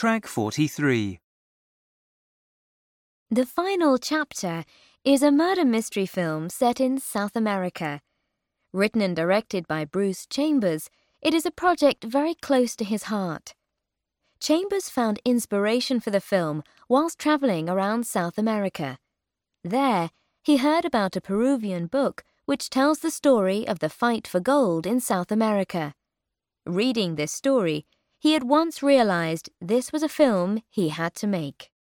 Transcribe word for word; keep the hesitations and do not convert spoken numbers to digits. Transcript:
Track forty-three. The final chapter is a murder mystery film set in South America. Written and directed by Bruce Chambers, it is a project very close to his heart. Chambers found inspiration for the film whilst traveling around South America. There, he heard about a Peruvian book which tells the story of the fight for gold in South America. Reading this story, he at once realized this was a film he had to make.